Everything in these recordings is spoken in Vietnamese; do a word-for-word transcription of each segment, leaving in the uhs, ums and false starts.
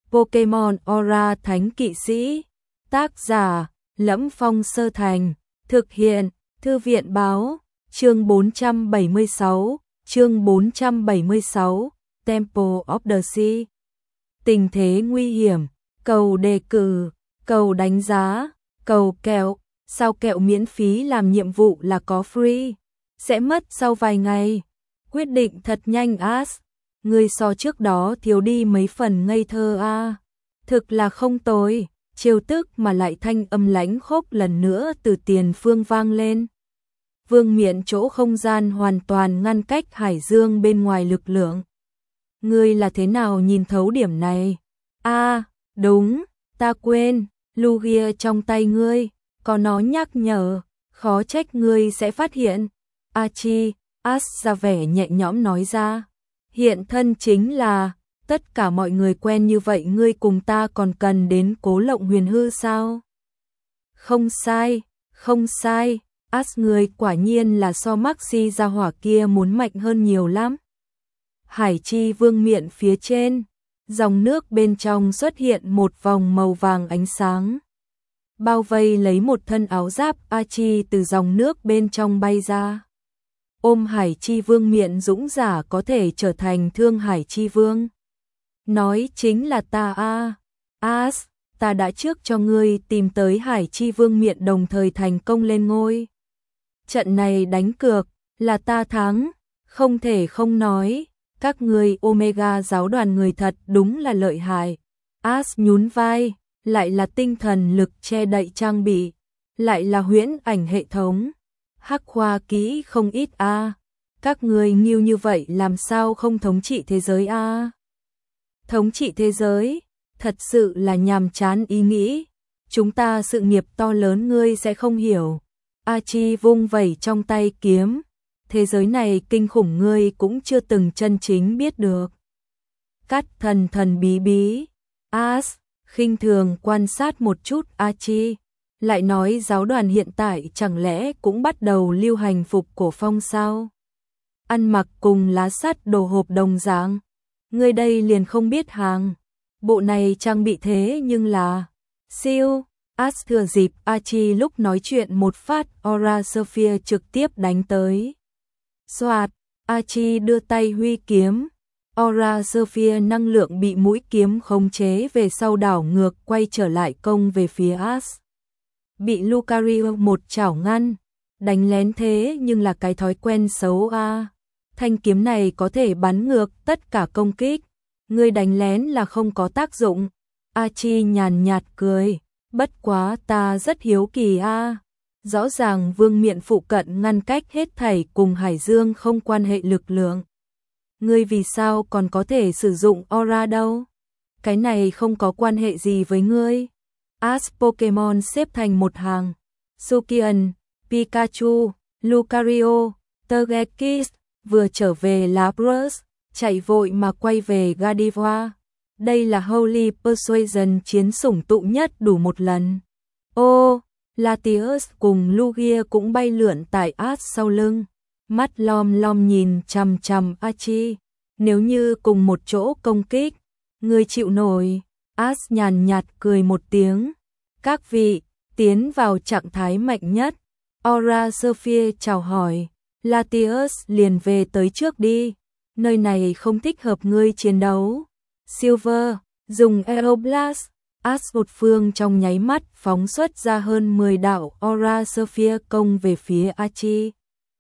Pokemon Aura Thánh Kỵ Sĩ. Tác giả Lẫm Phong Sơ Thành. Thực hiện Thư viện Báo. Chương bốn trăm bảy mươi sáu. Chương bốn trăm bảy mươi sáu. Temple of the Sea. Tình thế nguy hiểm. Cầu đề cử. Cầu đánh giá. Cầu kẹo. Sao kẹo miễn phí làm nhiệm vụ là có free. Sẽ mất sau vài ngày. Quyết định thật nhanh As. Người so trước đó thiếu đi mấy phần ngây thơ a. À. Thực là không tồi. Trêu tức mà lại thanh âm lãnh khốc lần nữa từ tiền phương vang lên. Vương Miện chỗ không gian hoàn toàn ngăn cách hải dương bên ngoài lực lượng. Ngươi là thế nào nhìn thấu điểm này? A, à, đúng, ta quên, Lugia trong tay ngươi, có nó nhắc nhở, khó trách ngươi sẽ phát hiện. Achi, As ra vẻ nhẹ nhõm nói ra. Hiện thân chính là, tất cả mọi người quen như vậy ngươi cùng ta còn cần đến Cố Lộng Huyền Hư sao? Không sai, không sai, As người quả nhiên là so Maxi gia hỏa kia muốn mạnh hơn nhiều lắm. Hải chi vương miện phía trên, dòng nước bên trong xuất hiện một vòng màu vàng ánh sáng. Bao vây lấy một thân áo giáp Achi từ dòng nước bên trong bay ra. Ôm Hải chi vương miện dũng giả có thể trở thành Thương Hải chi vương. Nói chính là ta a. As, ta đã trước cho ngươi tìm tới Hải chi vương miện đồng thời thành công lên ngôi. Trận này đánh cược, là ta thắng, không thể không nói, các ngươi Omega giáo đoàn người thật đúng là lợi hại. As nhún vai, lại là tinh thần lực che đậy trang bị, lại là huyễn ảnh hệ thống. Hắc khoa kỹ không ít a. À. Các ngươi nghiêu như vậy làm sao không thống trị thế giới a? À? Thống trị thế giới, thật sự là nhàm chán ý nghĩ. Chúng ta sự nghiệp to lớn ngươi sẽ không hiểu. Achi vung vẩy trong tay kiếm. Thế giới này kinh khủng ngươi cũng chưa từng chân chính biết được. Cắt thần thần bí bí. As, khinh thường quan sát một chút Achi. Lại nói giáo đoàn hiện tại chẳng lẽ cũng bắt đầu lưu hành phục cổ phong sao? Ăn mặc cùng lá sắt đồ hộp đồng dạng. Ngươi đây liền không biết hàng. Bộ này trang bị thế nhưng là siêu. As thừa dịp Achi lúc nói chuyện một phát Aura Sphere trực tiếp đánh tới. Soạt, Achi đưa tay huy kiếm. Aura Sphere năng lượng bị mũi kiếm khống chế về sau đảo ngược quay trở lại công về phía As. Bị Lucario một chảo ngăn, đánh lén thế nhưng là cái thói quen xấu a. À. Thanh kiếm này có thể bắn ngược tất cả công kích, ngươi đánh lén là không có tác dụng. Achi nhàn nhạt cười, bất quá ta rất hiếu kỳ a. À. Rõ ràng vương miện phụ cận ngăn cách hết thảy cùng Hải Dương không quan hệ lực lượng. Ngươi vì sao còn có thể sử dụng aura đâu? Cái này không có quan hệ gì với ngươi. As Pokemon xếp thành một hàng. Sukian, Pikachu, Lucario, Togekiss vừa trở về Lapras, chạy vội mà quay về Gardevoir. Đây là Holy Persuasion chiến sủng tụ nhất đủ một lần. Ô, Latios cùng Lugia cũng bay lượn tại As sau lưng. Mắt lom lom nhìn chằm chằm Achi. Nếu như cùng một chỗ công kích, người chịu nổi. As nhàn nhạt cười một tiếng. Các vị, tiến vào trạng thái mạnh nhất. Aura Sphere chào hỏi. Latios liền về tới trước đi. Nơi này không thích hợp ngươi chiến đấu. Silver, dùng Aeroblast. As một phương trong nháy mắt phóng xuất ra hơn mười đạo Aura Sphere công về phía Achi.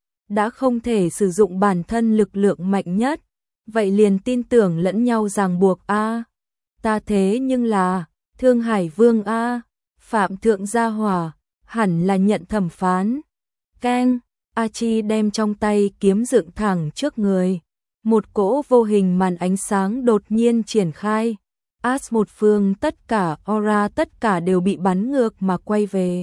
Đã không thể sử dụng bản thân lực lượng mạnh nhất. Vậy liền tin tưởng lẫn nhau ràng buộc a. À. Ta thế nhưng là Thương Hải Vương a. Phạm thượng gia hỏa, hẳn là nhận thẩm phán. Keng, Achi đem trong tay kiếm dựng thẳng trước người. Một cỗ vô hình màn ánh sáng đột nhiên triển khai. As một phương tất cả aura tất cả đều bị bắn ngược mà quay về.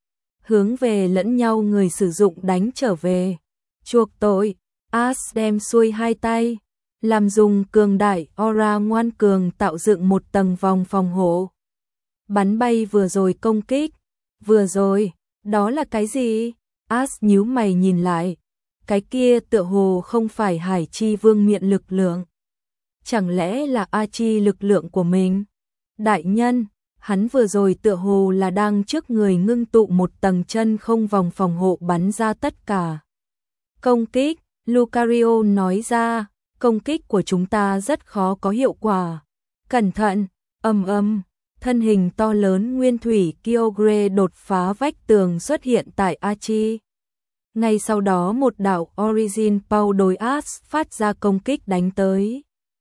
Hướng về lẫn nhau người sử dụng đánh trở về. Chuộc tội, As đem xuôi hai tay. Làm dùng cường đại aura ngoan cường tạo dựng một tầng vòng phòng hộ. Bắn bay vừa rồi công kích. Vừa rồi, đó là cái gì? As nhíu mày nhìn lại. Cái kia tựa hồ không phải Hải chi vương miện lực lượng. Chẳng lẽ là Achi lực lượng của mình? Đại nhân, hắn vừa rồi tựa hồ là đang trước người ngưng tụ một tầng chân không vòng phòng hộ bắn ra tất cả công kích. Lucario nói ra, công kích của chúng ta rất khó có hiệu quả. Cẩn thận, ầm ầm, thân hình to lớn nguyên thủy Kyogre đột phá vách tường xuất hiện tại Archie. Ngay sau đó một đạo Origin Pulse đối Ash phát ra công kích đánh tới.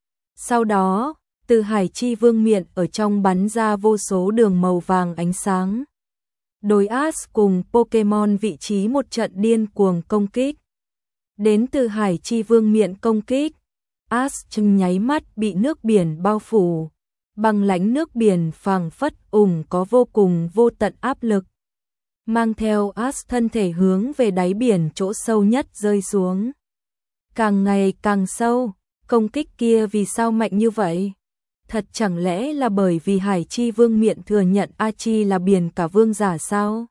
Sau đó, từ hải chi vương miện ở trong bắn ra vô số đường màu vàng ánh sáng. Đối Ash cùng Pokemon vị trí một trận điên cuồng công kích. Đến từ hải chi vương miện công kích, Ash trong nháy mắt bị nước biển bao phủ. Băng lãnh nước biển phảng phất ủng có vô cùng vô tận áp lực. Mang theo Ash thân thể hướng về đáy biển chỗ sâu nhất rơi xuống. Càng ngày càng sâu, công kích kia vì sao mạnh như vậy? Thật chẳng lẽ là bởi vì hải chi vương miện thừa nhận Archie là biển cả vương giả sao?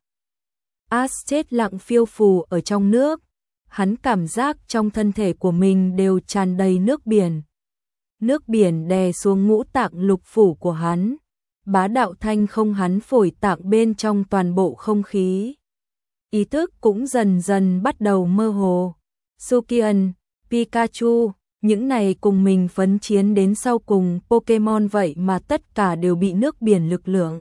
Ash chết lặng phiêu phù ở trong nước. Hắn cảm giác trong thân thể của mình đều tràn đầy nước biển. Nước biển đè xuống ngũ tạng lục phủ của hắn. Bá đạo thanh không hắn phổi tạng bên trong toàn bộ không khí. Ý thức cũng dần dần bắt đầu mơ hồ. Sukian, Pikachu, những này cùng mình phấn chiến đến sau cùng Pokemon vậy mà tất cả đều bị nước biển lực lượng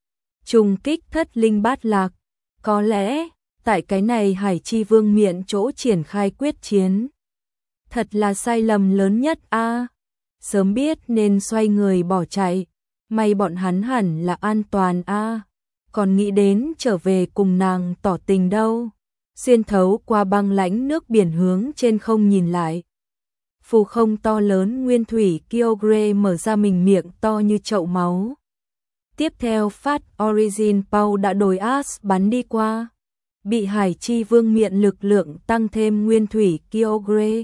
trùng kích thất linh bát lạc. Có lẽ, tại cái này hải chi vương miện chỗ triển khai quyết chiến. Thật là sai lầm lớn nhất a. À, sớm biết nên xoay người bỏ chạy. May bọn hắn hẳn là an toàn a. À, còn nghĩ đến trở về cùng nàng tỏ tình đâu. Xuyên thấu qua băng lãnh nước biển hướng trên không nhìn lại. Phù không to lớn nguyên thủy Kyogre mở ra mình miệng to như chậu máu. Tiếp theo phát Origin Pulse đã đổi Ash bắn đi qua. Bị hải chi vương miện lực lượng tăng thêm nguyên thủy Kyogre.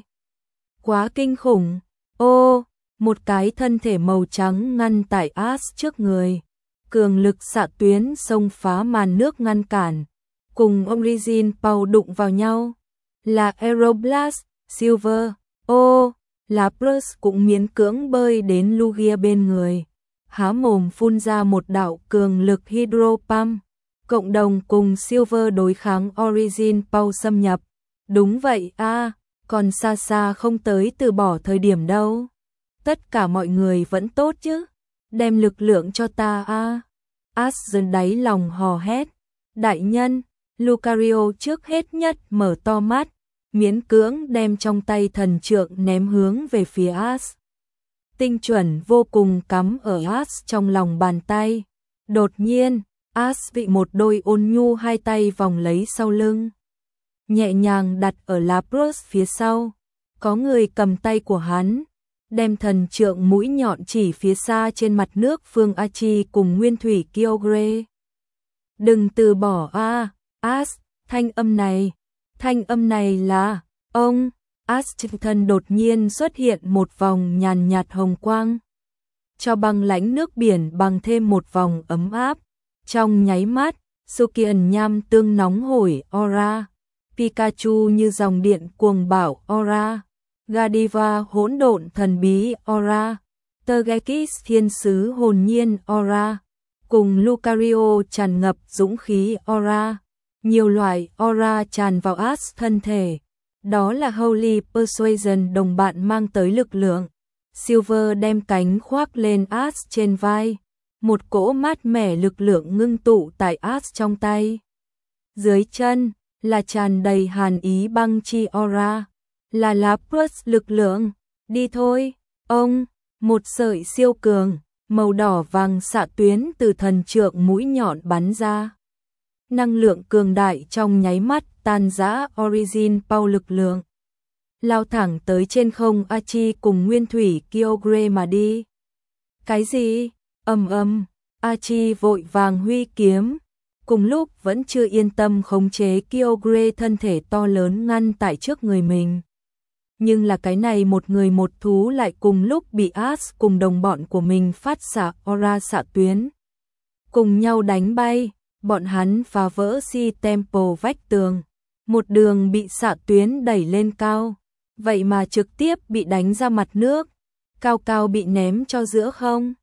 Quá kinh khủng. Ô, một cái thân thể màu trắng ngăn tại Ash trước người. Cường lực xạ tuyến xông phá màn nước ngăn cản. Cùng Origin Pulse đụng vào nhau. Là Aeroblast, Silver. Ô, Lapras cũng miễn cưỡng bơi đến Lugia bên người. Há mồm phun ra một đạo cường lực Hydro Pump. Cộng đồng cùng Silver đối kháng Origin Pulse xâm nhập. Đúng vậy a, à, còn xa xa không tới từ bỏ thời điểm đâu. Tất cả mọi người vẫn tốt chứ. Đem lực lượng cho ta a. À. Ash dần đáy lòng hò hét. Đại nhân, Lucario trước hết nhất mở to mắt. Miễn cưỡng đem trong tay thần trượng ném hướng về phía Ash. Tinh chuẩn vô cùng cắm ở Ash trong lòng bàn tay. Đột nhiên, Ash bị một đôi ôn nhu hai tay vòng lấy sau lưng. Nhẹ nhàng đặt ở Lapras phía sau. Có người cầm tay của hắn. Đem thần trượng mũi nhọn chỉ phía xa trên mặt nước phương Archie cùng nguyên thủy Kyogre. Đừng từ bỏ a, Ash, thanh âm này. Thanh âm này là, ông, Ash thân đột nhiên xuất hiện một vòng nhàn nhạt hồng quang. Cho băng lãnh nước biển bằng thêm một vòng ấm áp. Trong nháy mắt, Sukian nham tương nóng hổi aura. Pikachu như dòng điện cuồng bạo aura. Godiva hỗn độn thần bí aura. Togekiss thiên sứ hồn nhiên aura. Cùng Lucario tràn ngập dũng khí aura. Nhiều loại aura tràn vào Ash thân thể. Đó là Holy Persuasion đồng bạn mang tới lực lượng. Silver đem cánh khoác lên Ash trên vai. Một cỗ mát mẻ lực lượng ngưng tụ tại Ash trong tay. Dưới chân là tràn đầy hàn ý băng chi aura. Là Lapras lực lượng. Đi thôi, ông. Một sợi siêu cường, màu đỏ vàng xạ tuyến từ thần trượng mũi nhọn bắn ra. Năng lượng cường đại trong nháy mắt tan rã Origin Pulse lực lượng. Lao thẳng tới trên không Archie cùng nguyên thủy Kyogre mà đi. Cái gì? Ầm ầm, Archie vội vàng huy kiếm. Cùng lúc vẫn chưa yên tâm khống chế Kyogre thân thể to lớn ngăn tại trước người mình. Nhưng là cái này một người một thú lại cùng lúc bị Ash cùng đồng bọn của mình phát xạ aura xạ tuyến. Cùng nhau đánh bay. Bọn hắn phá vỡ si temple vách tường. Một đường bị xạ tuyến đẩy lên cao. Vậy mà trực tiếp bị đánh ra mặt nước. Cao cao bị ném cho giữa không.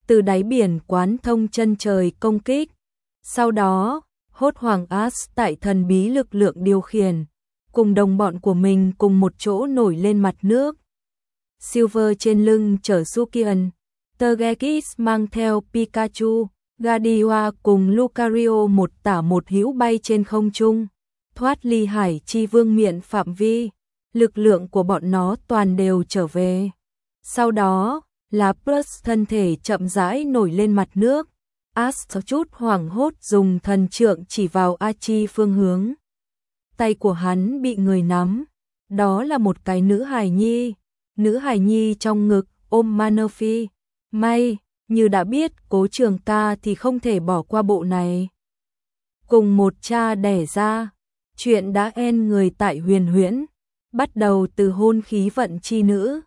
từ đáy biển quán thông chân trời công kích. Sau đó, hốt hoàng As tại thần bí lực lượng điều khiển, cùng đồng bọn của mình cùng một chỗ nổi lên mặt nước. Silver trên lưng chở Sukian, Togekiss mang theo Pikachu, Gardevoir cùng Lucario một tả một hữu bay trên không trung, thoát ly hải chi vương miện phạm vi, lực lượng của bọn nó toàn đều trở về. Sau đó, Lapras thân thể chậm rãi nổi lên mặt nước, As chút hoảng hốt dùng thần trượng chỉ vào Achi phương hướng. Tay của hắn bị người nắm, đó là một cái nữ hài nhi, nữ hài nhi trong ngực ôm Manaphy. May, như đã biết Cố Trường Ca thì không thể bỏ qua bộ này. Cùng một cha đẻ ra, chuyện đã en người tại Huyền Huyễn, bắt đầu từ hôn khí vận chi nữ,